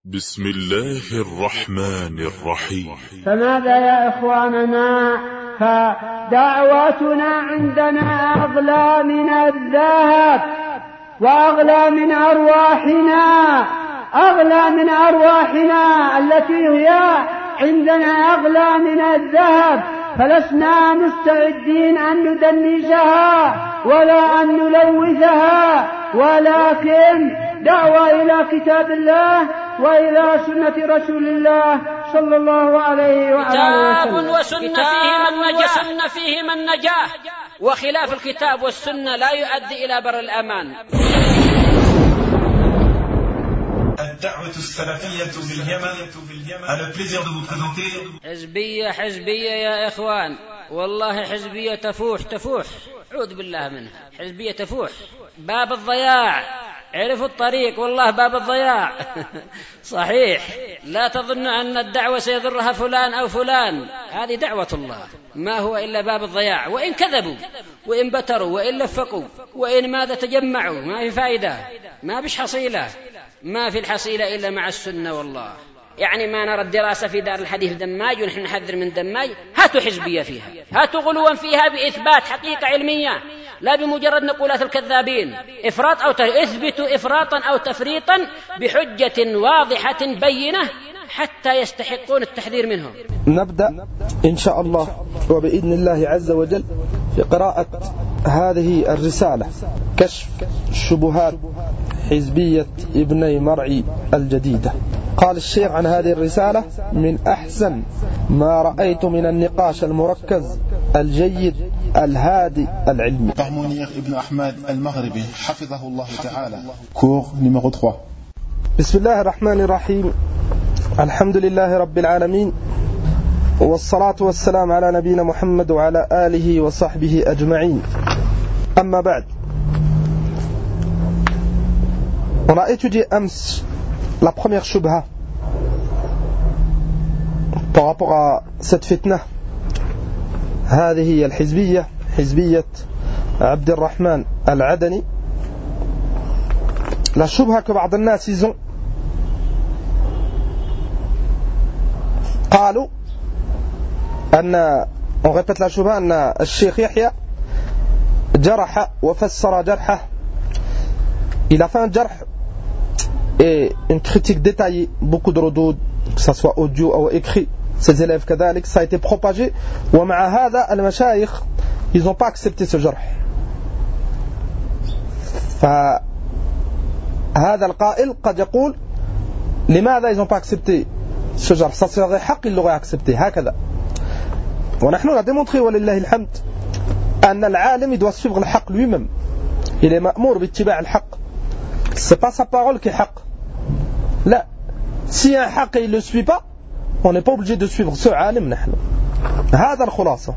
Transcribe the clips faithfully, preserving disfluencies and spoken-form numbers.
بسم الله الرحمن الرحيم. فماذا يا إخواننا؟ فدعوتنا عندنا أغلى من الذهب وأغلى من أرواحنا، أغلى من أرواحنا التي هي عندنا أغلى من الذهب، فلسنا مستعدين أن ندنسها ولا أن نلوثها، ولكن دعوة إلى كتاب الله وإلى سنة رسول الله صلى الله عليه وآله وسلم. كتاب وسنة فيهما النجاة، وخلاف الكتاب والسنة لا يؤدي إلى بر الأمان. الدعوة السلفية في اليمن. على البليزير de vous présenter. حزبية حزبية يا إخوان، والله حزبية تفوح تفوح، أعوذ بالله منها. حزبية تفوح باب الضياع، عرفوا الطريق، والله باب الضياع. صحيح، لا تظن أن الدعوة سيضرها فلان أو فلان، هذه دعوة الله، ما هو إلا باب الضياع. وإن كذبوا وإن بتروا وإن لفقوا وإن ماذا تجمعوا، ما في فائدة، ما بش حصيلة، ما في الحصيلة إلا مع السنة. والله يعني ما نرى الدراسة في دار الحديث دماج ونحن نحذر من دماج. هاتوا حزبية فيها، هاتوا غلوا فيها بإثبات حقيقة علمية، لا بمجرد نقولات الكذابين. إفراط أو تفريط، اثبتوا إفراطا أو تفريطا بحجة واضحة بينة حتى يستحقون التحذير منهم. نبدأ إن شاء الله وبإذن الله عز وجل في قراءة هذه الرسالة، كشف شبهات حزبية ابني مرعي الجديدة. قال الشيخ عن هذه الرسالة: من أحسن ما رأيت من النقاش المركز الجيد الهادي العلمي. Par Mounir Ibn Ahmad al-Maghribi حفظه الله تعالى. Cours numéro trois. بسم الله الرحمن الرحيم. الحمد لله رب العالمين، والصلاة والسلام على نبينا محمد وعلى آله وصحبه أجمعين. أما بعد، on a étudié أمس la première shubha par rapport à cette fitna. هذه هي الحزبية، حزبية عبد الرحمن العدني. La shubha que بعض الناس ils ont قالوا أن on répète la shubha أن الشيخ يحيى جرح وفسر جرحه. Il a fait un jarh et une critique détaillée, beaucoup de redouds, que ce soit audio ou écrit. Ses élèves كذلك, ça a été propagé. ومع هذا المشايخ ils n'ont pas accepté ce jarh. فهذا القائل قد يقول لماذا ils n'ont pas accepté ce jarh؟ ça serait حق ils l'auraient accepté هكذا. ونحن on a démontré ولله الحمد أن العالم doit suivre الحق lui-même. Il est مأمور باتباع الحق. C'est pas sa parole qui est haq. Là, si un haq il ne le suit pas, on n'est pas obligé de suivre ce alim. نحن هذا الخلاصة.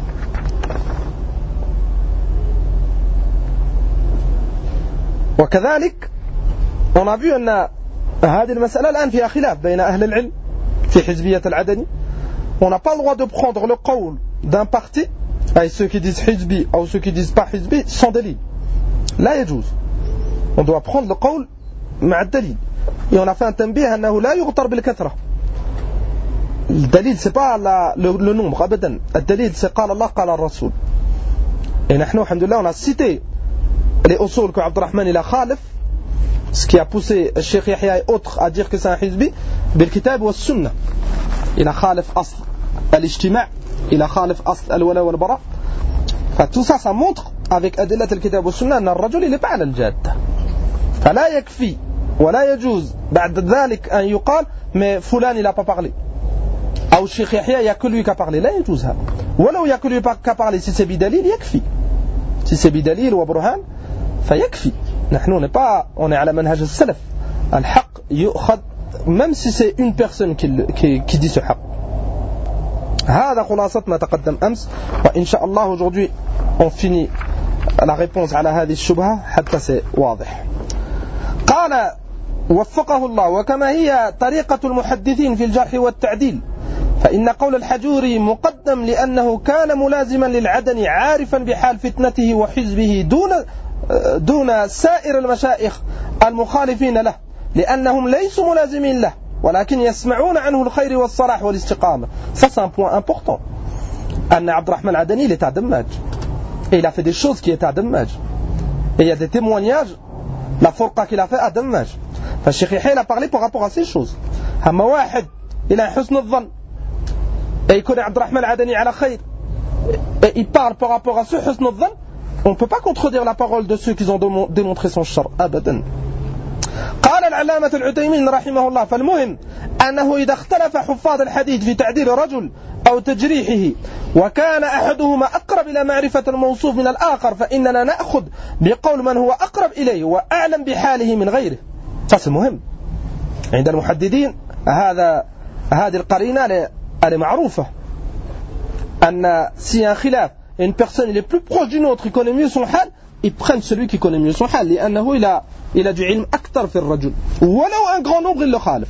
وكذلك on a vu أن هذه المسألة الآن فيها خلاف بين أهل العلم في حزبية العدني. On n'a pas le droit de prendre le qawl d'un parti, avec ceux qui disent hizbi ou ceux qui disent pas hizbi, sans délit. لا يجوز. On doit prendre le qawl مع الدليل. Et on a fait un tanbih أنه لا يغتر بالكثرة. الدليل c'est pas la, le, le nombre أبدا. الدليل c'est قال الله قال الرسول. Et نحن الحمد لله on a cité les usul que Abdurrahman il a khalif, ce qui a poussé le Cheikh Yahya et autres à dire que c'est un hizbi, بالكتاب والسنة. Il a khalif أصل الاجتماع, il a khalif أصل الولاء والبراء. Tout ça, ça montre avec أدلة الكتاب والسنة أن الرجل اللي على الجادة. فلا يكفي ولا يجوز بعد ذلك أن يقال mais فلان il a pas parlé أو الشيخ يحيى il y a que lui qui a parlé. لا يجوز هذا. ولو il y a que lui qui a parlé, si c'est بدليل يكفي. Si c'est بدليل وبرهان فيكفي. نحن on n'est pas, on est على منهج السلف. الحق يؤخذ même si c'est une personne qui, qui, qui dit ce حق. هذا خلاصة ما تقدم أمس. وإن شاء الله aujourd'hui on finit la réponse على هذه الشبهة حتى c'est واضح. قال وفقه الله: وكما هي طريقة المحدثين في الجرح والتعديل، فإن قول الحجوري مقدم لأنه كان ملازما للعدني عارفا بحال فتنته وحزبه دون دون سائر المشايخ المخالفين له، لأنهم ليسوا ملازمين له ولكن يسمعون عنه الخير والصلاح والاستقامة. Ça c'est un point important. أن عبد الرحمن العدني il est à Dammaj et il a fait des choses qui étaient à Dammaj et il y a des témoignages la فرقة qu'il a fait à Dammaj. فالشيخ يحيى a parlé par rapport à ces choses. أما واحد إلى حسن الظن et il connaît عبد الرحمن العدني على خير et il parle par rapport à ce حسن الظن, on ne peut pas contredire la parole de ceux qui ont démontré son char أبدا. قال العلامة العثيمين رحمه الله فالمهم أنه إذا اختلف حفاظ الحديث في تعديل رجل أو تجريحه وكان أحدهما أقرب إلى معرفة الموصوف من الآخر فإننا نأخذ بقول من هو أقرب إليه وأعلم بحاله من غيره. ça c'est مهم عند المحددين. هذا هذه القرينة معروفة أن si un khilaf et une personne il est plus proche d'une autre, il connaît mieux son hal, ils prennent celui qui connaît mieux son hal لأنه il a il a du ilm أكثر في الرجل ولو un grand nombre il le خالف.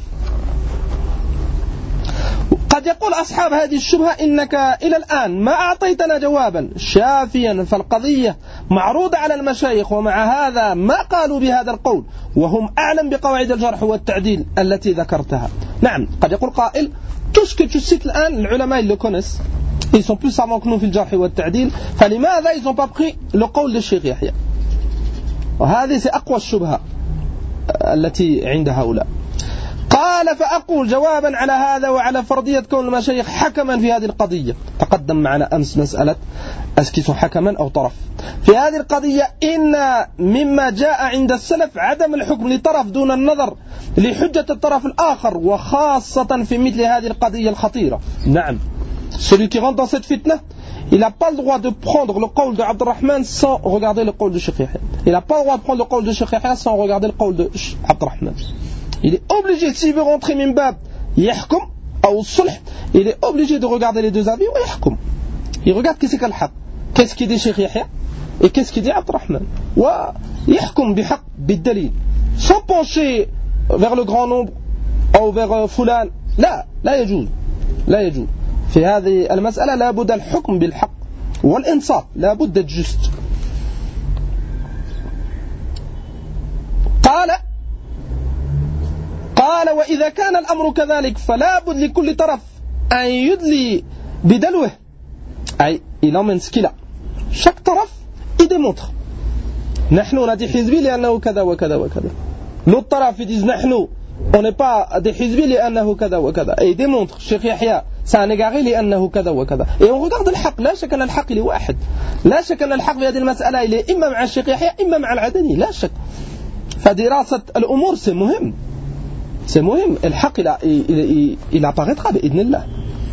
قد يقول أصحاب هذه الشبهة إنك إلى الآن ما أعطيتنا جوابا شافيا فالقضية معروضة على المشايخ ومع هذا ما قالوا بهذا القول وهم أعلم بقواعد الجرح والتعديل التي ذكرتها. نعم قد يقول قائل tout ce que tu cites الآن العلماء ils le connaissent, ils sont plus savants que nous في الجرح والتعديل فلماذا ils n'ont pas pris le قول للشيخ يحيى. وهذه c'est أقوى الشبهة التي عند هؤلاء. قال فأقول جوابا على هذا وعلى فرضية كون المشايخ حكما في هذه القضية. تقدم معنا أمس مسألة أسكس حكما أو طرف في هذه القضية إن مما جاء عند السلف عدم الحكم لطرف دون النظر لحجة الطرف الآخر وخاصة في مثل هذه القضية الخطيرة. نعم celui qui rentre dans cette fitna il n'a pas le droit de prendre le qawl de Abdurrahman sans regarder le qawl de Cheikh Yahya. Il n'a pas le droit de prendre le qawl de Cheikh Yahya sans regarder le qawl de Abdurrahman. Il est obligé, s'il veut rentrer min bab yahkum ou sulh, il est obligé de regarder les deux avis ou yahkum. Il regarde qu'est-ce qu'il haq, qu'est-ce qu'il dit Cheikh Yahya et qu'est-ce qu'il dit Abdurrahman. Wa yahkum bihaq bid-dalil. Sans pencher vers le grand nombre ou vers fulan. لا لا يجوز لا يجوز. في هذه المسألة لا بد الحكم بالحق والإنصاف لا بد الجست. قال قال وإذا كان الأمر كذلك فلا بد لكل طرف أن يدلي بدلوه أي il emmène ce qu'il a. Chaque طرف il démontre. نحن ندي حزبي لأنه كذا وكذا وكذا. L'autre طرف ils disent نحن on n'est pas des حزبي لأنه كذا وكذا. Et il démontre Cheikh Yahya c'est un égaré لأنه كذا وكذا. Et on regarde الحق لا شك أن الحق il est واحد. لا شك أن الحق في هذه المسألة il est إما مع الشيخ يحيى إما مع العدني لا شك. فدراسة الأمور c'est مهم. C'est مهم. الحق il, il, il, il apparaîtra بإذن الله.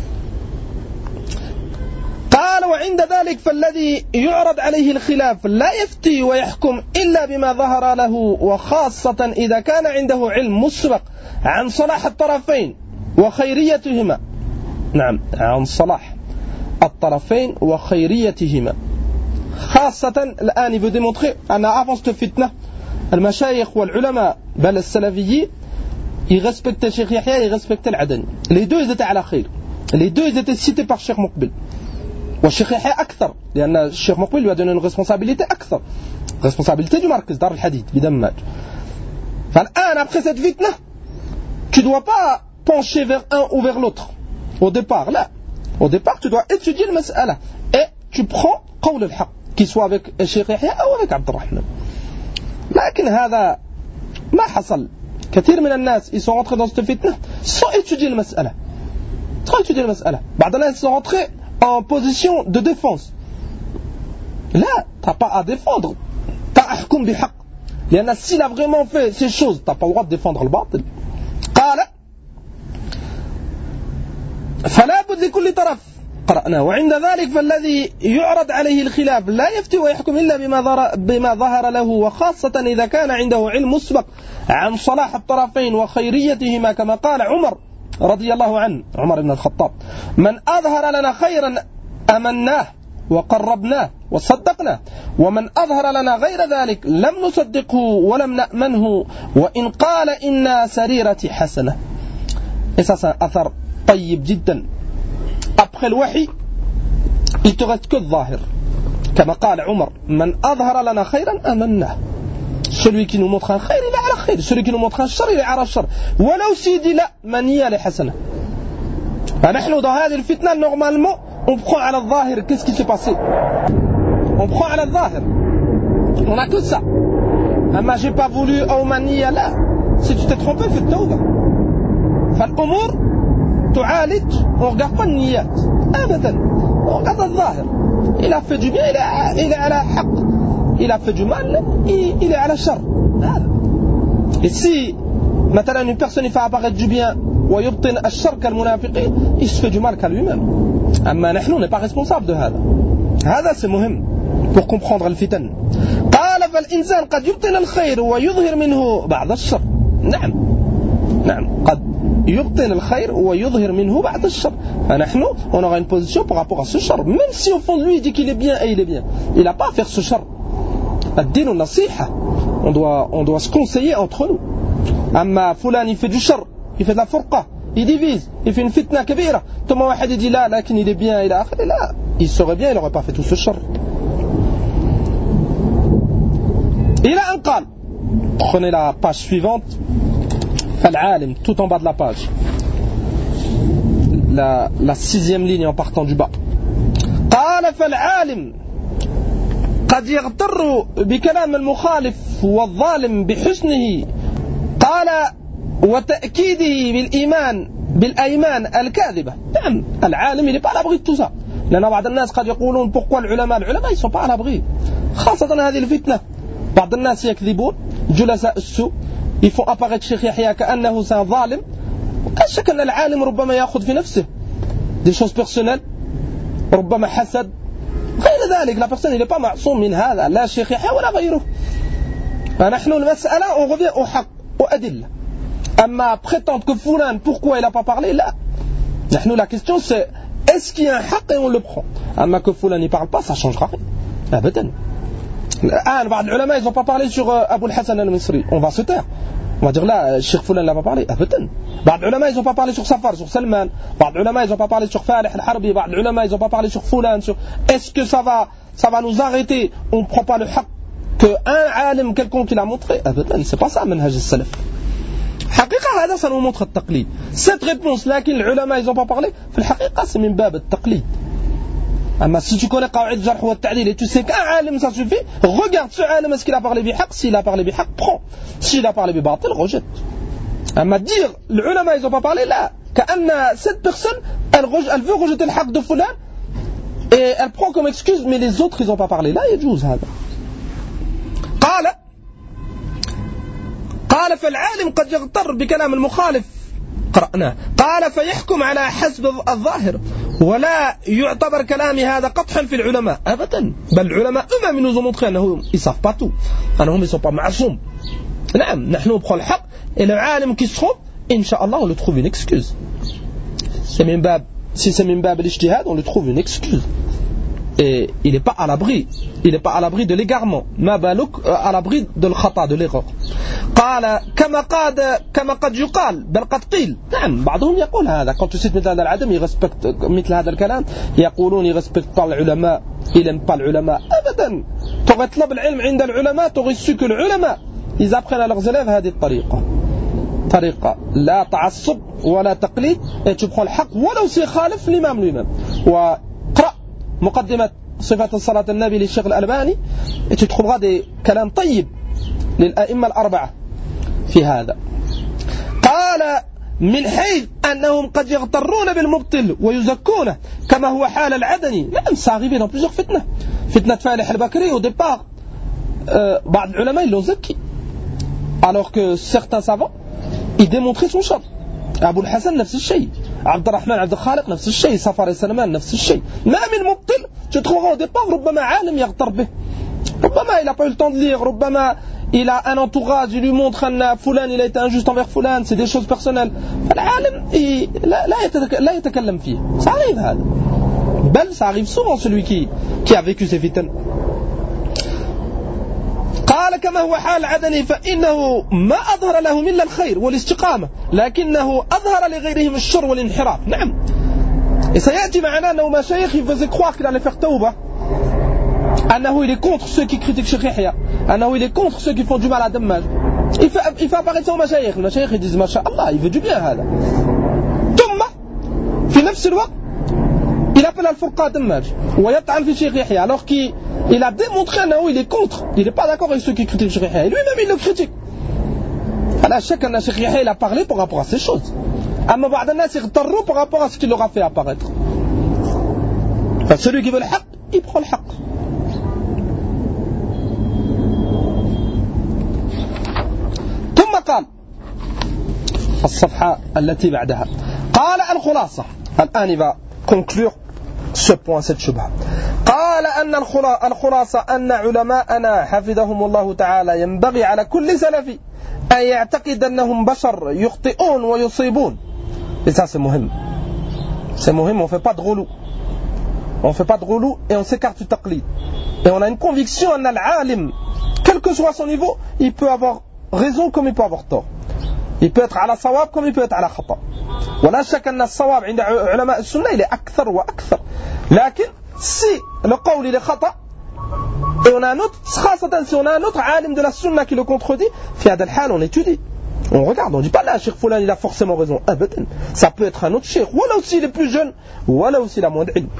قال وعند ذلك فالذي يعرض عليه الخلاف لا يفتي ويحكم إلا بما ظهر له وخاصة إذا كان عنده علم مسبق عن صلاح الطرفين وخيريتهما. نعم عن صلاح الطرفين وخيريتهما خاصة الآن يبدو démontrer أن avant cette fitna المشايخ والعلماء بل السلفيين ils respectaient Cheikh Yahya et ils respectaient العدني. Les deux ils étaient على خير. Les deux ils étaient cités par Cheikh Muqbil. والشيخ يحيى أكثر لأن الشيخ مقبل lui a donné une responsabilité أكثر. Responsabilité du markaz Dar al-Hadith بدماج. فالآن après cette fitna tu dois pas pencher vers un ou vers l'autre au départ. Là au départ tu dois étudier le mas'ala et tu prends قول الحق qu'il soit avec الشيخ يحيى أو avec عبد الرحمن. لكن هذا ما حصل. كثير من الناس ils sont rentrés dans cette fitna sans étudier le mas'ala. sans étudier le mas'ala. بعض الناس ils sont rentrés en position de défense. Là, tu n'as pas à défendre. Tu as ahkum bihaq. لأن s'il a vraiment fait ces choses, tu n'as pas le droit de défendre le batil. قال فلا بد لكل طرف قرأنا وعند ذلك فالذي يعرض عليه الخلاف لا يفتي ويحكم إلا بما ظهر, بما ظهر له وخاصة إذا كان عنده علم مسبق عن صلاح الطرفين وخيريتهما كما قال عمر رضي الله عنه عمر بن الخطاب من أظهر لنا خيرا أمناه وقربناه وصدقناه ومن أظهر لنا غير ذلك لم نصدقه ولم نأمنه وإن قال إنا سريرة حسنة. Et ça c'est un athar طيب جدا. Après le wahi il te reste que le zahir كما قال عمر من أظهر لنا خيرا أمناه. Celui qui nous montre un khayr il est على الخير. Celui qui nous montre un char, il est على الشر. ولو سيدي لا منية لحسنة. فنحن dans هذه الفتنة normalement on prend على الظاهر. Qu'est-ce qui s'est passé? On prend على الظاهر. On a que ça. أما j'ai pas voulu أو منية لا. Si tu t'es trompé, fais التوبة. فالأمور تعالج. On regarde pas النيات. أبدا. On regarde الظاهر. Il a fait du bien, il est, il est على حق. Il a fait du mal, il, il est على الشر. Et si مثلا une personne il fait apparaître du bien ويبطن الشر كالمنافقين, il se fait du mal qu'à lui-même. أما نحن on n'est pas responsable de هذا. هذا c'est مهم pour comprendre الفتن. قال فالإنسان قد يبطن الخير ويظهر منه بعض الشر. نعم نعم قد يبطن الخير ويظهر منه بعض الشر. فنحن on aura une position par rapport à ce char. Même si au fond de lui il dit qu'il est bien et il est bien, il n'a pas à faire ce char. الدين النصيحة. On doit, on doit se conseiller entre nous. أما فلان il fait du char, il fait de la furqa, il divise, il fait une fitna كبيرة. ثم واحد dit là, لكن il est bien إلى آخره. Là, il serait bien, il n'aurait pas fait tout ce char. إلى أن قال. Prenez la page suivante. فالعالم, tout en bas de la page. La, la sixième ligne en partant du bas. قال فالعالم قد يغتر بكلام المخالف والظالم بحسنه. قال وتأكيده بالإيمان بالأيمان الكاذبة. نعم العالم il n'est pas à l'abri de tout ça. لأن بعض الناس قد يقولون pourquoi العلماء العلماء ils sont pas à l'abri. خاصة هذه الفتنة. بعض الناس يكذبون جلساء السوء ils font apparaître Cheikh Yahya كأنه c'est un ظالم. لا شك أن العالم ربما يأخذ في نفسه des choses personnelles, ربما حسد غير ذلك. La personne il n'est pas معصوم من هذا لا شيخ يحيى ولا غيره. فنحن المسألة on revient au حق au أدلة. أما prétendre que fulan pourquoi il n'a pas parlé là. نحن la question c'est est-ce qu'il y a un حق et on le prend. أما que fulan il parle pas ça changera rien. أبدا. الآن بعض العلماء ils n'ont pas parlé sur أبو الحسن المصري. On va se taire. On va dire là الشيخ فلان n'a pas parlé. أبدا. بعض العلماء ils n'ont pas parlé sur Safar, sur Salman. بعض العلماء ils n'ont pas parlé sur Falih al-Harbi. بعض العلماء ils n'ont pas parlé sur fulan. Sur... Est-ce que ça va, ça va nous arrêter? On ne prend pas le haq qu'un alim quelconque qui l'a montré. أبدا. C'est pas ça منهج السلف. حقيقة هذا ça nous montre التقليد. Cette réponse لكن العلماء ils n'ont pas parlé. في الحقيقة c'est من باب التقليد. أما si tu connais قواعد الجرح والتعديل et tu sais qu'un alim ça suffit, regarde ce alim est-ce qu'il a parlé بحق. S'il a parlé بحق, prends. S'il a parlé بباطل, rejette. أما dire العلماء ils n'ont pas parlé là, كأن cette personne elle, elle veut rejeter le haq de fulan et elle prend comme excuse mais les autres ils n'ont pas parlé là. يجوز هذا. قال قال فالعالم قد يغتر بكلام المخالف. قرأناه. قال فيحكم على حسب الظاهر ولا يعتبر كلامي هذا قطحا في العلماء. أبدا. بل العلماء eux-mêmes ils nous ont montré أنهم ils savent pas tout. أنهم ils sont pas معصوم. نعم نحن نبقى الحق et le عالم qui se trompe Inch'Allah on lui trouve une excuse. C'est min bab, si c'est min bab l'ijtihad on lui trouve une excuse. Et il n'est pas à l'abri. Il n'est pas à l'abri de l'égarement. ما بالك à l'abri de l'khata, de l'erreur. قال كما قد كما قد يقال بل قد قيل. نعم بعضهم يقول هذا. Quand tu cites مثل هذا العدم يرسبكت مثل هذا الكلام يقولون يرسبكت pas العلماء. Il n'aime pas العلماء. أبدا. تغي طلب العلم عند العلماء تغي su que العلماء ils apprennent à leurs élèves هذه الطريقة. طريقة لا تعصب ولا تقليد. Et tu prends le haq ولو سيخالف l'imam lui-même. وقرأ مقدمة صفة صلاة النبي للشيخ الألباني et tu trouveras des كلام طيب للأئمة الأربعة في هذا. قال من حيث أنهم قد يغترون بالمبطل ويزكونه كما هو حال العدني. نعم ça arrive dans plusieurs فتنة. فتنة فالح البكري au départ euh, بعض العلماء ils l'ont زكي alors que certains savants ils démontraient son chant. أبو الحسن نفس الشيء, عبد الرحمن عبد الخالق نفس الشيء, صفار سلمان نفس الشيء. ما من مبطل tu trouveras au départ ربما عالم يغتر به, ربما il n'a pas eu le temps de lire, ربما il a un entourage, il lui montre أن فلان il a été injuste envers فلان, c'est des choses personnelles. فالعالم لا لا يتكلم فيه. Ça arrive هذا, بل ça arrive souvent celui qui qui a vécu ces fitnes. قال كما هو حال عدني فإنه ما أظهر لهم إلا الخير والاستقامة لكنه أظهر لغيرهم الشر والانحراف. نعم. Et ça يأتي معنا أنه مشايخ il faisait croire qu'il allait faire tawbah, أنه il est contre ceux qui critiquent Cheikh Yahya, أنه il est contre ceux qui font du mal à Dammaj. Il fait, il fait apparaître son mashayikh. Le mashayikh, ils disent, Masha'Allah, il veut du bien, هذا. ثم في نفس الوقت il appelle Al-Furqa Dammaj ويطعن في Cheikh Yahya alors qu'il il a démontré qu'il est contre, il n'est pas d'accord avec ceux qui critiquent Cheikh Yahya, et lui-même il le critique. Alors chaque année Cheikh Yahya il a parlé par rapport à ces choses, mais بعض الناس يغتروا par rapport à ce qu'il leur a fait apparaître. Enfin, celui qui veut le haq, il prend le haq. ثم قال الصفحة التي بعدها قال الخلاصة. الآن il va conclure ce point, cette shubha. قال أن الخلاصة أن علماءنا حفظهم الله تعالى ينبغي على كل سلفي أن يعتقد أنهم بشر يخطئون ويصيبون. Et ça c'est مهم. C'est مهم, on ne fait pas de relou. On ne fait pas de relou et on s'écarte du taqlid. Et on a une conviction أن العالم, quel que soit son niveau, il peut avoir raison comme il peut avoir tort. Il peut être على صواب comme il peut être على خطأ. ولا شك أن الصواب عند علماء السنة il est أكثر وأكثر. لكن si le قول il est خطأ et on a un autre, خاصة si on a un autre عالم de la sunna qui le contredit, في هذا الحال on étudie, on regarde, on dit pas là Cheikh Foulan il a forcément raison, أبدا. Ça peut être un autre Cheikh, ولا aussi il est plus jeune, ولا aussi il a moins d'ilm.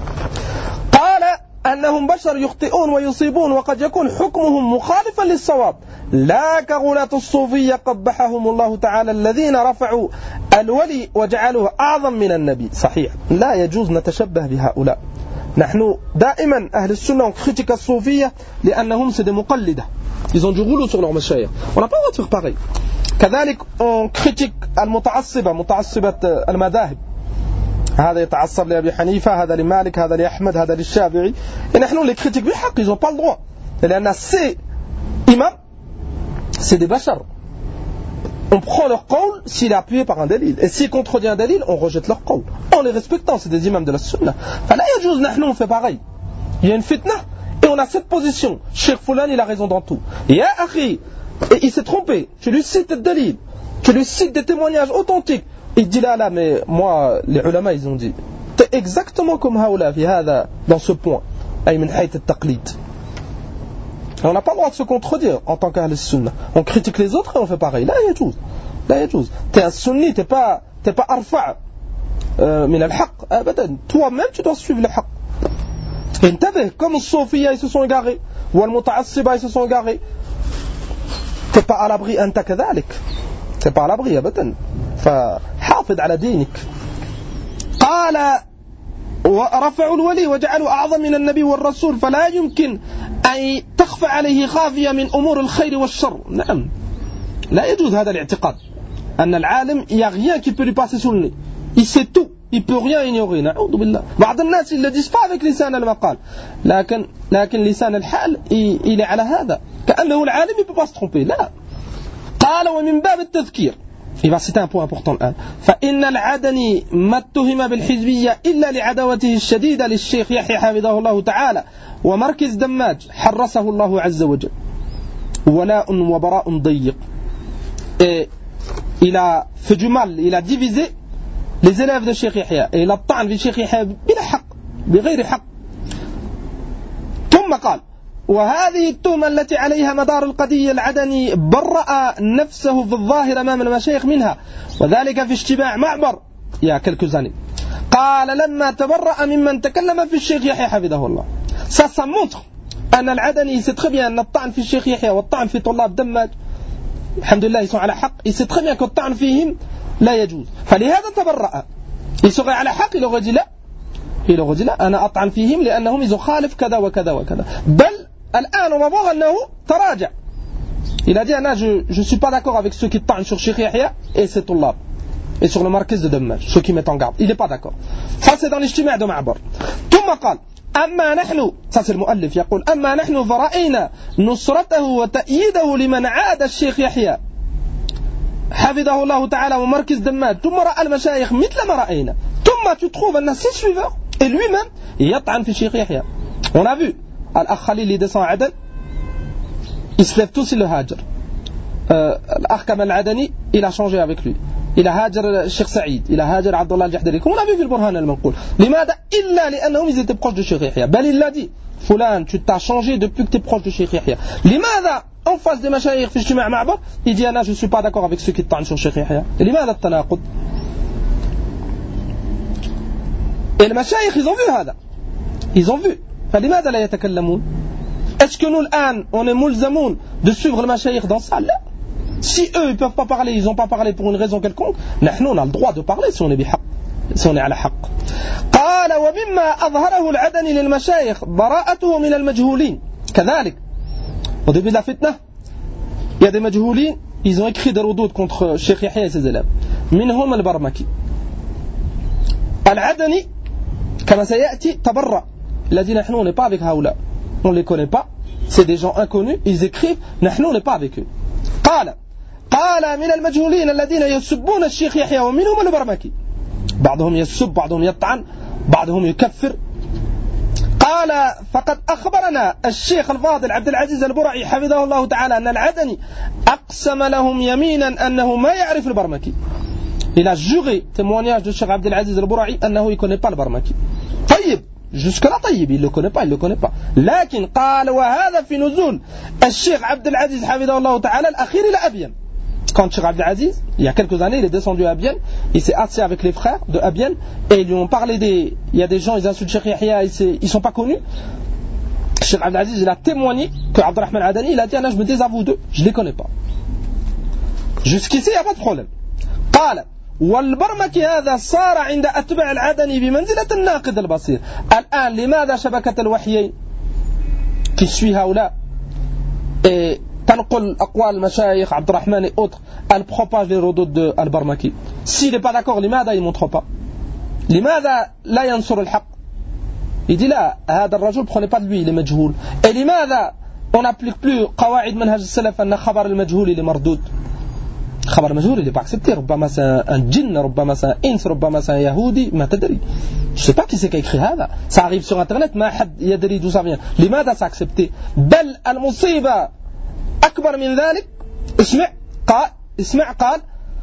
قال أنهم بشر يخطئون ويصيبون وقد يكون حكمهم مخالفا للصواب لا كغلاة الصوفية قبحهم الله تعالى الذين رفعوا الولي وجعلوه أعظم من النبي. صحيح, لا يجوز نتشبه بهؤلاء. نحن دائما أهل السنة on critique الصوفية لأنهم c'est des مقلدة, ils ont du rouleau sur leur مشايخ. On n'a pas le droit de faire pareil. كذلك on critique المتعصبة, متعصبة المذاهب. هذا يتعصب لأبي حنيفة, هذا لمالك, هذا لأحمد, هذا للشافعي. Et نحن les critiques بالحق, ils n'ont pas le droit. لأن ces imams c'est des bashar. On prend leur qawl s'il est appuyé par un dalil. Et s'il contredit un dalil, on rejette leur qawl. En les respectant, c'est des imams de la sunna. Fala yajouz, nahnu on fait pareil. Il y a une fitna et on a cette position. Cheikh Foulan il a raison dans tout. Ya akhi, et il s'est trompé. Tu lui cites le dalil, tu lui cites des témoignages authentiques. Il dit là là mais moi les ulama ils ont dit. T'es exactement comme haoula fi hada dans ce point. Ay min hayt at-taqlid. On n'a pas le droit de se contredire en tant qu'ahl sunna. On critique les autres et on fait pareil. Là, il y a chose. Là, il y a chose. T'es un sunni, t'es pas, t'es pas arfa' min al-haq. Abadan. Toi-même, tu dois suivre le haq. Et intabih, comme les soufiyya, ils se sont égarés. Ou les muta'assiba, ils se sont égarés. T'es pas à l'abri, anta kadhalik. T'es pas à l'abri, abadan. فحافظ على دينك. قال ورفعوا الولي وجعلوا أعظم من النبي والرسول فلا يمكن أن تخفى عليه خافية من أمور الخير والشر. نعم, لا يجوز هذا الاعتقاد أن العالم il n'y a rien qui peut lui passer sous le nez, il sait tout, il peut rien ignorer. نعوذ بالله. بعض الناس ils le disent pas avec لسان المقال, لكن لكن لسان الحال il est على هذا كأنه العالم il peut pas se tromper. لا. قال ومن باب التذكير, il va citer un point important الآن. فإن العدني ما اتهم بالحزبية إلا لعداوته الشديدة للشيخ يحيى حفظه الله تعالى ومركز دماج حرسه الله عز وجل ولاء وبراء ضيق. Et il a fait du mal, il a divisé les élèves de Cheikh Yahya et il a طعن في Cheikh Yahya بلا حق بغير حق. ثم قال وهذه التهمة التي عليها مدار القضية العدني برأ نفسه في الظاهر أمام المشايخ منها وذلك في اجتماع معبر يا quelques années. قال لما تبرأ ممن تكلم في الشيخ يحيى حفظه الله. Ça, ça montre أن العدني sait très bien أن الطعن في الشيخ يحيى والطعن في طلاب دماج الحمد لله ils sont على حق. Il sait très bien qu'الطعن فيهم لا يجوز. فلهذا تبرأ. Il serait على حق, il aurait dit لا. Il aurait dit لا أنا أطعن فيهم لأنهم ils ont خالف كذا وكذا وكذا. بل الآن on va voir أنه تراجع. Il a dit أنا je je suis pas d'accord avec ceux qui طعنent sur Cheikh Yahya et ses طلاب et sur le marquis de Dammaj, ceux qui mettent en garde. Il n'est pas d'accord. Ça c'est dans l'ijtima' de Ma'bar. ثم قال أما نحن, ça c'est le مؤلف يقول أما نحن فرأينا نصرته وتأييده لمن عاد الشيخ يحيى حفظه الله تعالى ومركز دماج ثم رأى المشايخ مثل ما رأينا ثم tu trouves أن ses suiveurs et lui-même يطعن في الشيخ يحيى. On a vu Al-Akh Khalil il descend à Aden, ils se lèvent tous, ils le hajar. euh, Al-Akh Kamal Adani il a changé avec lui, il a hajar Cheikh Saïd, il a hajar Abdullah Al-Jahdari, comme on l'a vu في البرهان المنقول. لماذا؟ إلا لأنهم ils étaient proches de Cheikh Yahya. بل il l'a dit Fulan, tu t'as changé depuis que tu es proche de Cheikh Yahya. لماذا en face des mashayikh في اجتماع معبر il dit أنا je suis pas d'accord avec ceux qui t'entendent sur Cheikh Yahya. لماذا التناقض؟ Et les mashayikh ils ont vu هذا. Ils ont vu. فلماذا لا يتكلمون؟ Est-ce que nous الآن on est ملزمون de suivre les mashayikh dans ça? لا. Si eux ils peuvent pas parler, ils ont pas parlé pour une raison quelconque, نحن on a le droit de parler si on est بحق. Si on est على حق. قال ومما أظهره العدني للمشايخ براءته من المجهولين كذلك. Au début de la fitna, il y a des majhoulines, ils ont écrit des redoutes contre Cheikh Yahya et ses élèves. منهم البرمكي. العدني كما سيأتي تبرأ. Il a dit نحن on n'est pas avec هؤلاء. On les connaît pas. C'est des gens inconnus. Ils écrivent نحن on n'est pas avec eux. قال قال من المجهولين الذين يسبون الشيخ يحيى ومنهم البرمكي. بعضهم يسب بعضهم يطعن بعضهم يكفر. قال فقد أخبرنا الشيخ الفاضل عبد العزيز البرعي حفظه الله تعالى أن العدني أقسم لهم يمينا أنه ما يعرف البرمكي. Il a juré, témoignage de Cheikh Abdel Aziz al-Bura'i, أنه ne connaît pas le Barmaki. طيب, jusque là طيب, il ne le connaît pas, il ne le connaît pas. لكن قال وهذا في نزول الشيخ عبد العزيز حفظه الله تعالى الأخير إلى أبين. Quand Cheikh Abdel Aziz, il y a quelques années, il est descendu à Abienne, il s'est assis avec les frères de Abienne et ils lui ont parlé des. Il y a des gens, ils insultent Cheikh Yahya, ils ne sont pas connus. Cheikh Abdel Aziz, il a témoigné que Abdurrahman Adani, il a dit ah, je me désavoue d'eux, je ne les connais pas. Jusqu'ici, il n'y a pas de problème. قال والبرمكي هذا صار عند أتباع العدني بمنزلة الناقد البصير. الآن لماذا شبكة الوحيين qui suit هؤلاء et تنقل أقوال المشايخ عبد الرحمن et autres, elle propage les redoutes de Al-Barmaki. S'il n'est pas d'accord, لماذا il ne montre pas? لماذا لا ينصر الحق? Il dit là, هذا الرجل prenez pas de lui, il est مجهول. Et لماذا on n'applique plus قواعد منهج السلف أن خبر المجهول il est مردود? خبر المجهول il n'est pas accepté. ربما c'est un djinn, ربما c'est un ins, ربما c'est un yahudi, ما تدري. Je sais pas qui c'est qui a écrit هذا. Ça arrive sur internet, ما حد يدري d'où ça vient. لماذا c'est accepté? بل المصيبة أكبر من ذلك. اسمع قال اسمع قال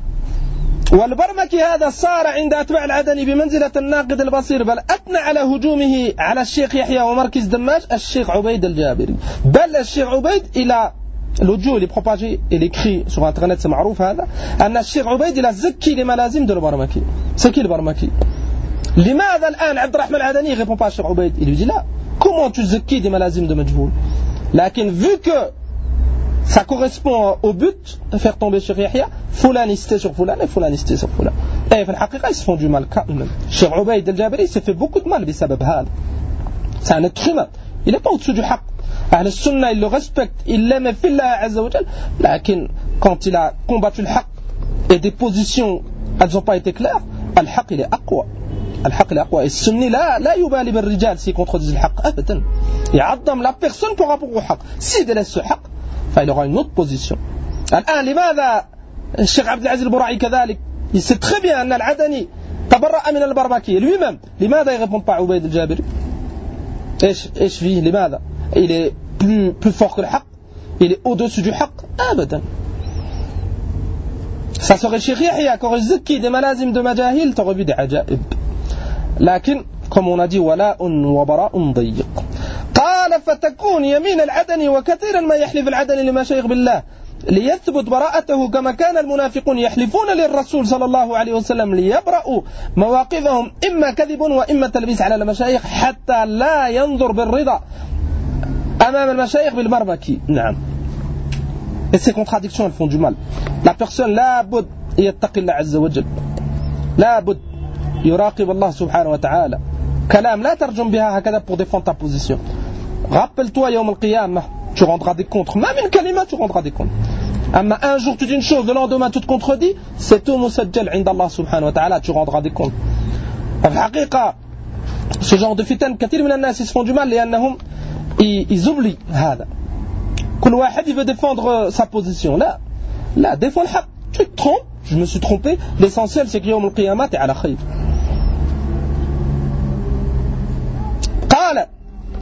والبرمكي هذا صار عند أتباع العدني بمنزلة الناقد البصير بل أثنى على هجومه على الشيخ يحيى ومركز دماج الشيخ عبيد الجابري. بل الشيخ عبيد إلى l'audio il est propagé il est écrit sur internet c'est معروف هذا أن الشيخ عبيد إلى زكي لملازم دو البرمكي. c'est qui le Barmaki? لماذا الآن عبد الرحمن العدني ne répond pas à الشيخ عبيد? il lui dit là comment tu زكي des malazim de مجهول. لكن vu que ça correspond au but de faire tomber Cheikh Yahya, foulanisté sur foulan et foulanisté sur foulan. Et en fait, ils se font du mal quand même. Cheikh Ubayd al-Jabiri s'est fait beaucoup de mal بسبب هذا. C'est un être humain. Il n'est pas au-dessus du haqq. Ahl al-Sunnah, il le respecte, il l'aime fillah azza wa jal. Mais quand il a combattu le haqq et des positions, elles n'ont pas été claires, al-haqq il est aqwa. Al-haqq il est aqwa. Et Sunni là, là yubali bil rijal s'il contredisent le haqq. Abadan. Il addam la personne par rapport au haqq. S'il délaisse ce haqq, il aura une autre position. الآن لماذا الشيخ عبد العزيز البرعي كذلك il sait très bien أن العدني تبرأ من البرمكي lui-même لماذا il répond pas à عبيد الجابري؟ إيش إيش فيه لماذا؟ il est plus plus fort que le حق il est au-dessus du حق أبدا. ça serait Cheikh Yahya qui aurait zaki des malazim de majahil t'aurais vu des عجائب. لكن comme on a dit ولاء وبراء ضيق. قال فتكون يمين العدني وكثيرا ما يحلف العدني لمشايخ بالله ليثبت براءته كما كان المنافقون يحلفون للرسول صلى الله عليه وسلم ليبرأوا مواقفهم إما كذب وإما تلبيس على المشايخ حتى لا ينظر بالرضا أمام المشايخ بالبرمكي. نعم. Et ces contradictions elles font du mal. La personne لا بد يتقي الله عز وجل لا بد يراقب الله سبحانه وتعالى. كلام لا ترجم بها هكذا pour défendre ta position. Rappelle-toi يوم القيامة tu rendras des comptes. Même une kalima tu rendras des comptes. أما un jour tu dis une chose, le lendemain tu te contredis, c'est tout مسجل عند الله سبحانه وتعالى, tu rendras des comptes. في الحقيقة ce genre de fitan كثير من الناس ils se font du mal لأنهم ils oublient هذا. كل واحد il veut défendre sa position. لا لا défends le haq. Tu te trompes, je me suis trompé, l'essentiel c'est que يوم القيامة t'es على خير. قال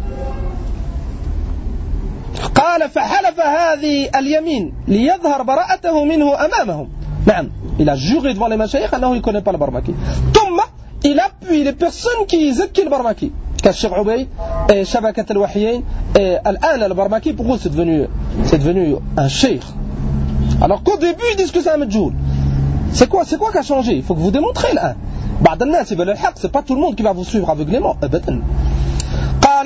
قال فحلف هذه اليمين ليظهر براءته منه أمامهم. نعم il a juré devant les mashayikh أنه ne connaît pas le Barmaki. ثم il appuie les personnes qui زكي le Barmaki كالشيخ عبيد et Shabakat al-Wahyayn, et Al-An al-Barmaki, pour eux c'est devenu, c'est devenu un cheikh. Alors qu'au début ils disent que c'est un Medjoul. C'est quoi, c'est quoi qui a changé? Il faut que vous démontrez là. بعض الناس يبقى الحق, c'est pas tout le monde qui va vous suivre aveuglément. أبدا. قال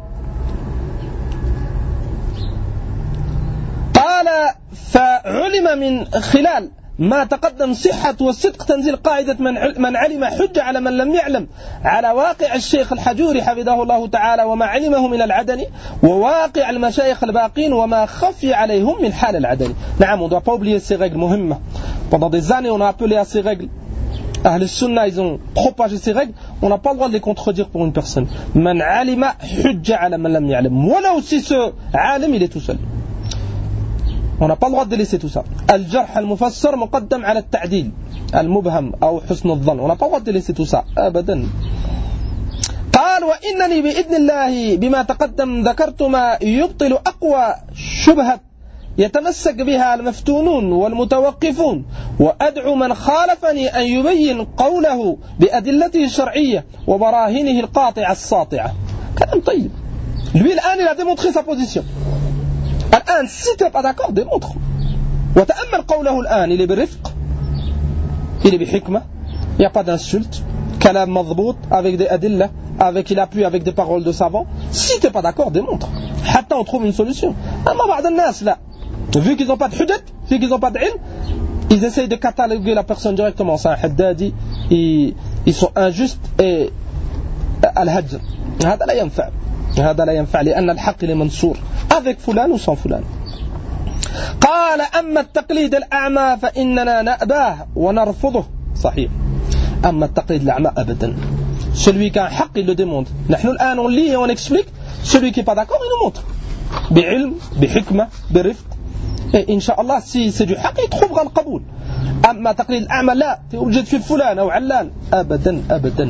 قال فعلم من خلال ما تقدم صحة والصدق تنزيل قاعدة من من علم حجة على من لم يعلم على واقع الشيخ الحجوري حفظه الله تعالى وما علمه من العدني وواقع المشايخ الباقين وما خفي عليهم من حال العدني. نعم, on ne doit pas oublier ces règles مهمة. Pendant des années on a appelé à ces règles. Ahl Sunna, ils ont propagé ces règles, on n'a pas le droit de les contredire pour une personne. Man alima hujja ala man lam ya'lam. Voilà aussi ce alim, il est tout seul. On n'a pas le droit de délaisser tout ça. Al-jarh al-mufassar muqaddam ala al-ta'dil al-mubham ou husn al-dhann. On n'a pas le droit de délaisser tout ça. Abadan. قال وإنني بإذن الله بما تقدم ذكرت ما يبطل أقوى شبهة يتمسك بها المفتونون والمتوقفون وأدعو من خالفني أن يبين قوله بأدلته الشرعية وبراهينه القاطعة الساطعة. كلام طيب. Lui الآن il a démontré sa position. الآن si tu n'es pas d'accord démontre. وتأمل قوله الآن, il est برفق, il est بحكمة, il n'y a pas d'insulte, كلام مضبوط avec des adillah, avec il appuie avec des paroles de savants. Si tu n'es pas d'accord démontre. حتى on trouve une solution. أما بعض الناس لا. Vu qu'ils n'ont pas de hujjat, vu qu'ils n'ont pas d'ilm, ils essayent de cataloguer la personne directement. C'est un haddadi, ils, ils sont injustes et al-hajr. هذا لا ينفع. هذا لا ينفع لأن الحق لمنصور. Avec فلان ou sans فلان. قال أما التقليد الأعمى فإننا نأباه ونرفضه. صحيح. أما التقليد الأعمى أبدا. Celui qui a un haq, il le demande. نحن الآن on lit et on explique. Celui qui n'est pas d'accord, il nous montre. بعلم, بحكمة, برفق. Et Inch'Allah, si c'est du haq, il trouvera le qaboul. أما تقليد الأعمى لا, tu es obligé de suivre فلان أو علان. أبدا أبدا.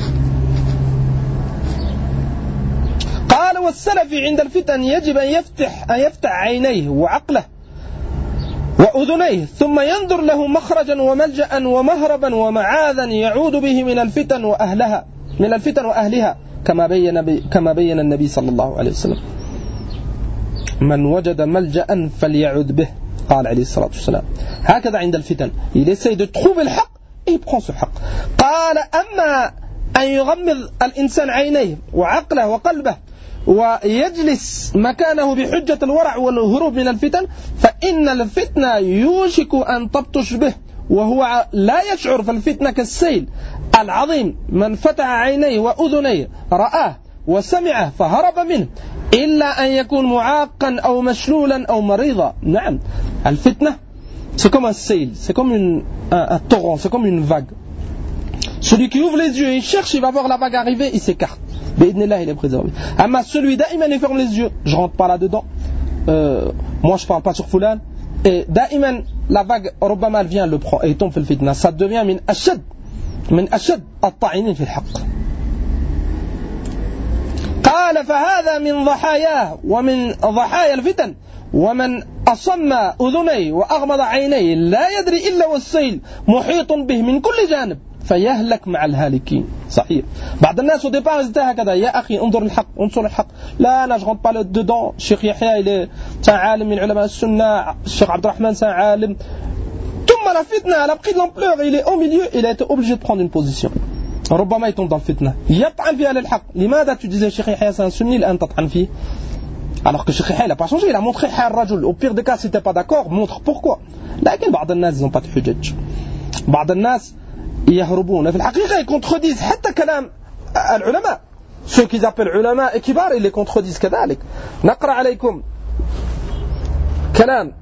قال والسلفي عند الفتن يجب أن يفتح أن يفتح عينيه وعقله وأذنيه ثم ينظر له مخرجا وملجأ ومهربا ومعاذا يعود به من الفتن وأهلها من الفتن وأهلها كما بين كما بين النبي صلى الله عليه وسلم. من وجد ملجأ فليعد به قال عليه الصلاة والسلام. هكذا عند الفتن il essaye de trouver le haq et il prend ce haq. قال أما أن يغمض الإنسان عينيه وعقله وقلبه ويجلس مكانه بحجة الورع والهروب من الفتن فإن الفتنة يوشك أن تبطش به وهو لا يشعر. فالفتنة كالسيل العظيم من فتح عينيه وأذنيه رآه وسمعه فهرب منه إلا أن يكون معاقا أو مشلولا أو مريضا. نعم, الفتنة c'est comme un sail, c'est comme une, un, un torrent, c'est comme une vague. Celui qui ouvre les yeux et il cherche, il va voir la vague arriver, il s'écarte. Bi'idnillah, il est préservé. Amma celui da'iman, il ferme les yeux, je rentre pas là-dedans, euh, moi je parle pas sur fulan, et da'iman, la vague, ربما elle vient, le prend, et il tombe في الفتنة. Ça devient من أشد من أشد الطاعنين في الحق. قال فهذا من ضحاياه ومن ضحايا الفتن ومن أصم أذنيه وأغمض عينيه لا يدري إلا والسيل محيط به من كل جانب فيهلك مع الهالكين. صحيح. بعض الناس au départ ils étaient هكذا يا أخي انظر الحق انظر الحق لا أنا je rentre pas dedans. الشيخ يحيى il est un عالم من علماء السنة, الشيخ عبد الرحمن c'est un عالم. ثم la fitna elle a pris de l'ampleur, il est au milieu, il a été obligé de prendre une position. ربما يطم dans الفتنة يطعن فيها للحق. لماذا tu disais الشيخ يحيى c'est un sunni الآن تطعن فيه alors que الشيخ يحيى il n'a pas changé, il a montré حال الرجل. Au pire des cas si tu n'es pas d'accord montre pourquoi. لكن بعض الناس ils n'ont pas de حجج. بعض الناس يهربون في الحقيقة ils contredisent حتى كلام العلماء. ceux qu'ils appellent علماء كبار ils les contredisent كذلك. نقرأ عليكم كلام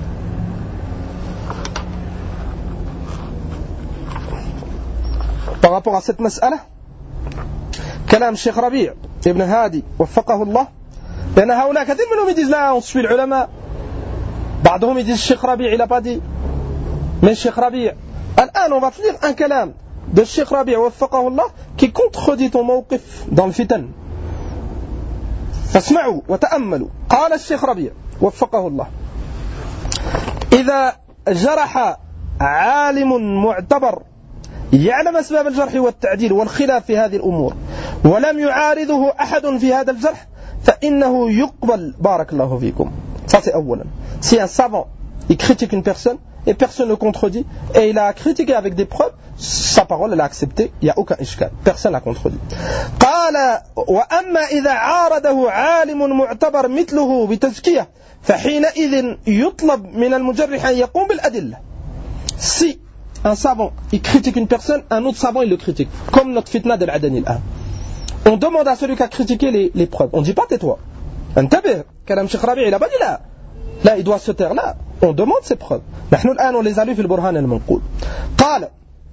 par rapport à cette مسألة. كلام الشيخ ربيع ابن هادي وفقه الله. لأن هؤلاء كثير منهم يديز لا on suit العلماء. بعضهم يديز الشيخ ربيع il a pas dit mais الشيخ ربيع. الآن on va lire un كلام de الشيخ ربيع وفقه الله qui contredit ton موقف dans الفتن. فاسمعوا وتأملوا. قال الشيخ ربيع وفقه الله إذا جرح عالم معتبر يعلم أسباب الجرح والتعديل والخلاف في هذه الأمور ولم يعارضه أحد في هذا الجرح فإنه يقبل. بارك الله فيكم. Ça c'est أولا. Si un savant il critique une personne et personne ne le contredit et il a critiqué avec des preuves, sa parole elle a accepté, il n'y a aucun ishkal, personne l'a contredit. قال وأما إذا عارضه عالم معتبر مثله بتزكية فحينئذ يطلب من المجرح أن يقوم بالأدلة. Si un savant il critique une personne, un autre savant il le critique, comme notre fitna de l'Adani الآن. On demande à celui qui a critiqué les, les preuves. On ne dit pas tais-toi. انتبه كلام شيخ ربيع il a pas dit là. Là il doit se taire là. On demande ses preuves. نحن الآن on les a lus في البرهان المنقول. قال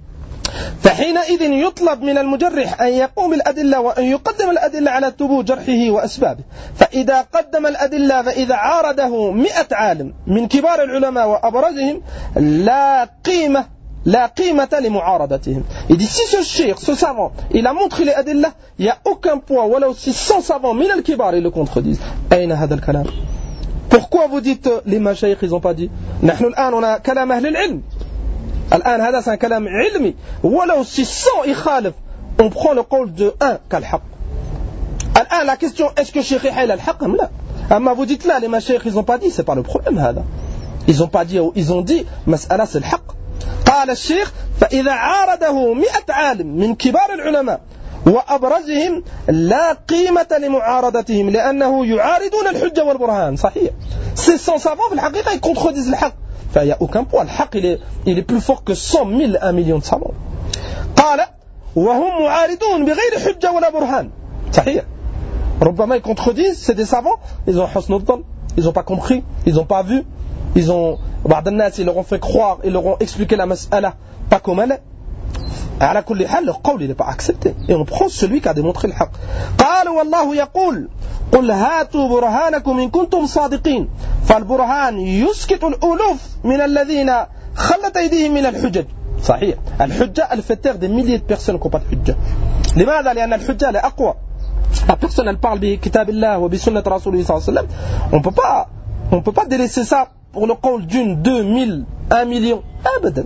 فحينئذ يطلب من المجرح أن يقوم بالأدلة وأن يقدم الأدلة على ثبوت جرحه وأسبابه. فإذا قدم الأدلة فإذا عارضه مئة عالم من كبار العلماء وأبرزهم لا قيمة لا قيمة لمعارضتهم. Il dit si ce cheikh, ce savant, il a montré les adillah, il n'y a aucun poids, ولو si cent savants من الكبار ils le contredisent. أين هذا الكلام? Pourquoi vous dites les mashayikh ils n'ont pas dit? نحن الآن on a كلام أهل العلم. الآن هذا c'est un كلام علمي. ولو si cent يخالف, on prend le قول de un كالحق. الآن la question est-ce que Cheikh Yahya il a le haq? لا. أما vous dites là les mashayikh ils n'ont pas dit, c'est pas le problème هذا. Ils n'ont pas dit, ils ont dit مسألة c'est le haq. قال الشيخ فإذا عارضه مئة عالم من كبار العلماء وأبرزهم لا قيمة لمعارضتهم لأنه يعارضون الحجة والبرهان. صحيح. Ces cent savants في الحقيقة ils contredisent le haq. Enfin, il n'y a aucun poids. Le haq il est, il est plus fort que cent mille, un million de savants. قال وهم معارضون بغير حجة ولا برهان. صحيح. ربما ils contredisent, c'est des savants, ils ont حسن الظن, ils n'ont pas compris, ils n'ont pas vu, ils ont بعض الناس ils leur ont fait croire, ils leur ont expliqué la mas'ala pas comme elle est. على كل حال le قول il n'est pas accepté et on prend celui qui a démontré le حق. قال والله يقول قل هاتوا برهانكم إن كنتم صادقين. فالبرهان يسكت الألوف من الذين خلت أيديهم من الحجج. صحيح. الحجة elle fait taire des milliers de personnes qui n'ont pas de حجة. لماذا؟ لأن الحجة elle est أقوى. La personne elle parle بكتاب الله وبسنة رسوله صلى الله عليه وسلم. On peut pas on peut pas délaisser ça pour le قول d'une, deux, mille, un million. أبدا.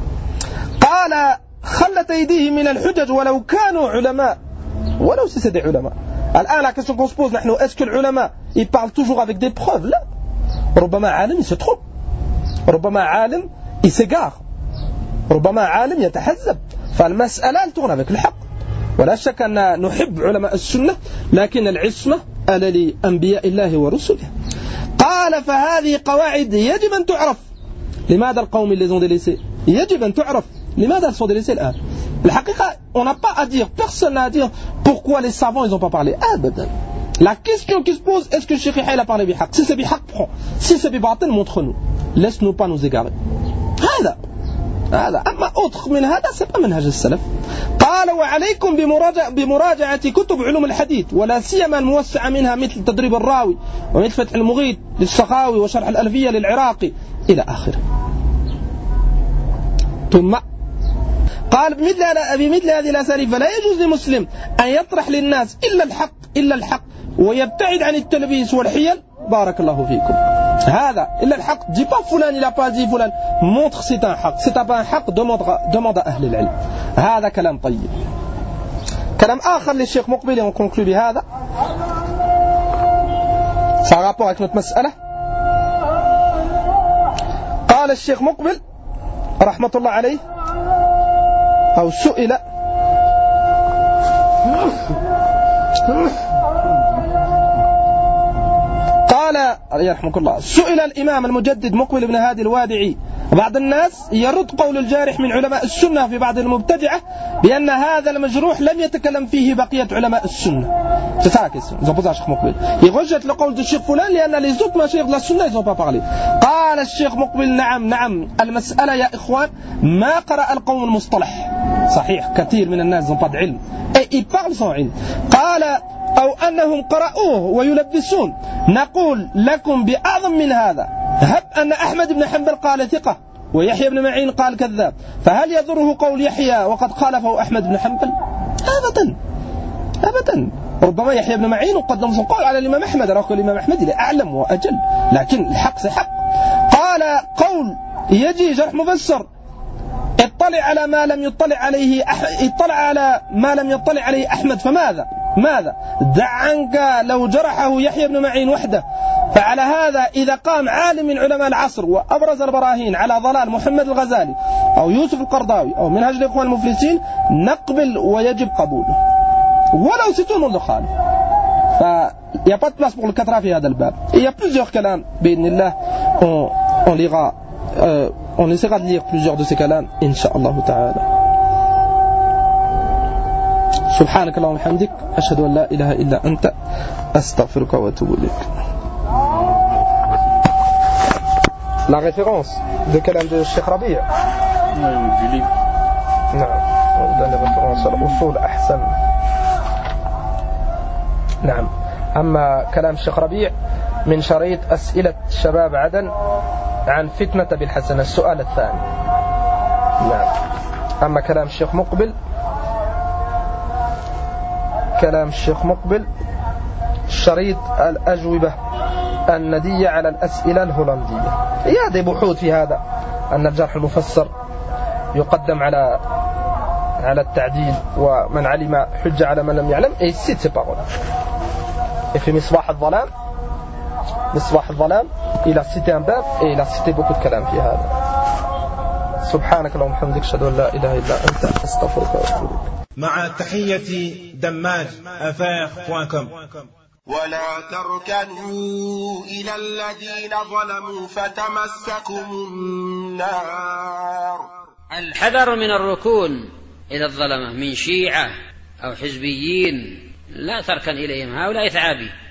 قال خلت أيديهم من الحجج ولو كانوا علماء. ولو si c'est des علماء. الآن la question qu'on se pose نحن est-ce que les ulama ils parlent toujours avec des preuves? لا. ربما عالم il se trompe. ربما عالم il s'égare. ربما عالم يتحزب. فالمسألة elle tourne avec le حق. ولا شك أن نحب علماء السنة لكن العصمة على لأنبياء الله ورسله. قال فهذه قواعد يجب أن تعرف. لماذا القوم اللي ont délaissé يجب أن تعرف. لماذا ils sont délaissés الآن؟ الحقيقة on n'a pas à dire, personne n'a à dire pourquoi les savants ils n'ont pas parlé. أبدا. La question qui se pose, est-ce que Cheikh Yahya a parlé bihaq? Si c'est bihaq, prends. Si c'est bibatil, montre-nous. Laisse-nous pas nous égarer. هذا هذا أما autre من هذا c'est pas منهج السلف. قال وعليكم بمراجعة, بمراجعة كتب علوم الحديث ولا سيما الموسعة منها مثل تدريب الراوي ومثل فتح المغيث للسخاوي وشرح الألفية للعراقي إلى آخره. ثم قال بمثل, بمثل هذه الأساليب فلا يجوز لمسلم أن يطرح للناس إلا الحق إلا الحق ويبتعد عن التلبيس والحيل. بارك الله فيكم. هذا إلا الحق. dis pas فلان il a pas dit فلان. montre c'est un حق. c'est pas un حق demande, demande à أهل العلم. هذا كلام طيب. كلام آخر للشيخ مقبل et on conclut بهذا. ça a rapport avec notre مسألة. قال الشيخ مقبل رحمة الله عليه أو سئل قال يرحمك الله سئل الإمام المجدد مقبل بن هادي الوادعي بعض الناس يرد قول الجارح من علماء السنة في بعض المبتدعة بأن هذا المجروح لم يتكلم فيه بقية علماء السنة. C'est ça la question. Ils ont posé à Cheikh Moqbil. Ils rejettent le qawl de Cheikh Foulan لأن les autres mashayikh de la sunna ils n'ont pas parlé. قال الشيخ مقبل نعم نعم المسألة يا إخوان ما قرأ القوم المصطلح. صحيح كثير من الناس n'ont pas de علم. Et ils parlent sans علم. قال أو أنهم قرأوه ويلبسون. نقول لكم بأعظم من هذا. هب أن أحمد بن حنبل قال ثقة ويحيى بن معين قال كذاب. فهل يضره قول يحيى وقد خالفه أحمد بن حنبل؟ أبدا أبدا. ربما يحيى بن معين وقدم القول على الإمام أحمد رأى الإمام أحمد أعلم وأجل لكن الحق سحق. قال قول يجي جرح مفسر اطلع اطلع على ما لم يطلع عليه أح... اطلع على ما لم يطلع عليه أحمد فماذا ماذا دع عنك لو جرحه يحيى بن معين وحده. فعلى هذا إذا قام عالم من علماء العصر وأبرز البراهين على ضلال محمد الغزالي أو يوسف القرضاوي أو منهج الإخوان المفلسين نقبل ويجب قبوله ولو ستون الخالف. فil n'y a pas de place pour le quatre في هذا الباب. Il y a plusieurs كلام بإذن الله on, on lira euh, on essaiera de lire plusieurs de ces كلام إن شاء الله تعالى. سبحانك اللهم وبحمدك أشهد أن لا إله إلا أنت أستغفرك وأتوب إليك. La référence de كلام de Cheikh Rabi'. Oui, du livre. نعم. On donne la référence à l'usul أحسن. نعم. أما كلام الشيخ ربيع من شريط أسئلة شباب عدن عن فتنة بالحسن السؤال الثاني. نعم. أما كلام الشيخ مقبل كلام الشيخ مقبل شريط الأجوبة الندية على الأسئلة الهولندية. هذه بحوث في هذا أن الجرح المفسر يقدم على على التعديل ومن علم حجة على من لم يعلم. Et cite ces paroles. Et fait مصباح الظلام مصباح الظلام il a cité un bab et il a cité beaucoup de كلام في هذا. سبحانك اللهم وبحمدك أشهد أن لا إله إلا أنت أستغفرك وأتوب إليك. مع تحية دماج أفاق دوت كوم. ولا تركنوا إلى الذين ظلموا فتمسكم النار. الحذر من الركون إلى الظلمة من شيعة أو حزبيين، لا تركن إليهم، هؤلاء ثعابي.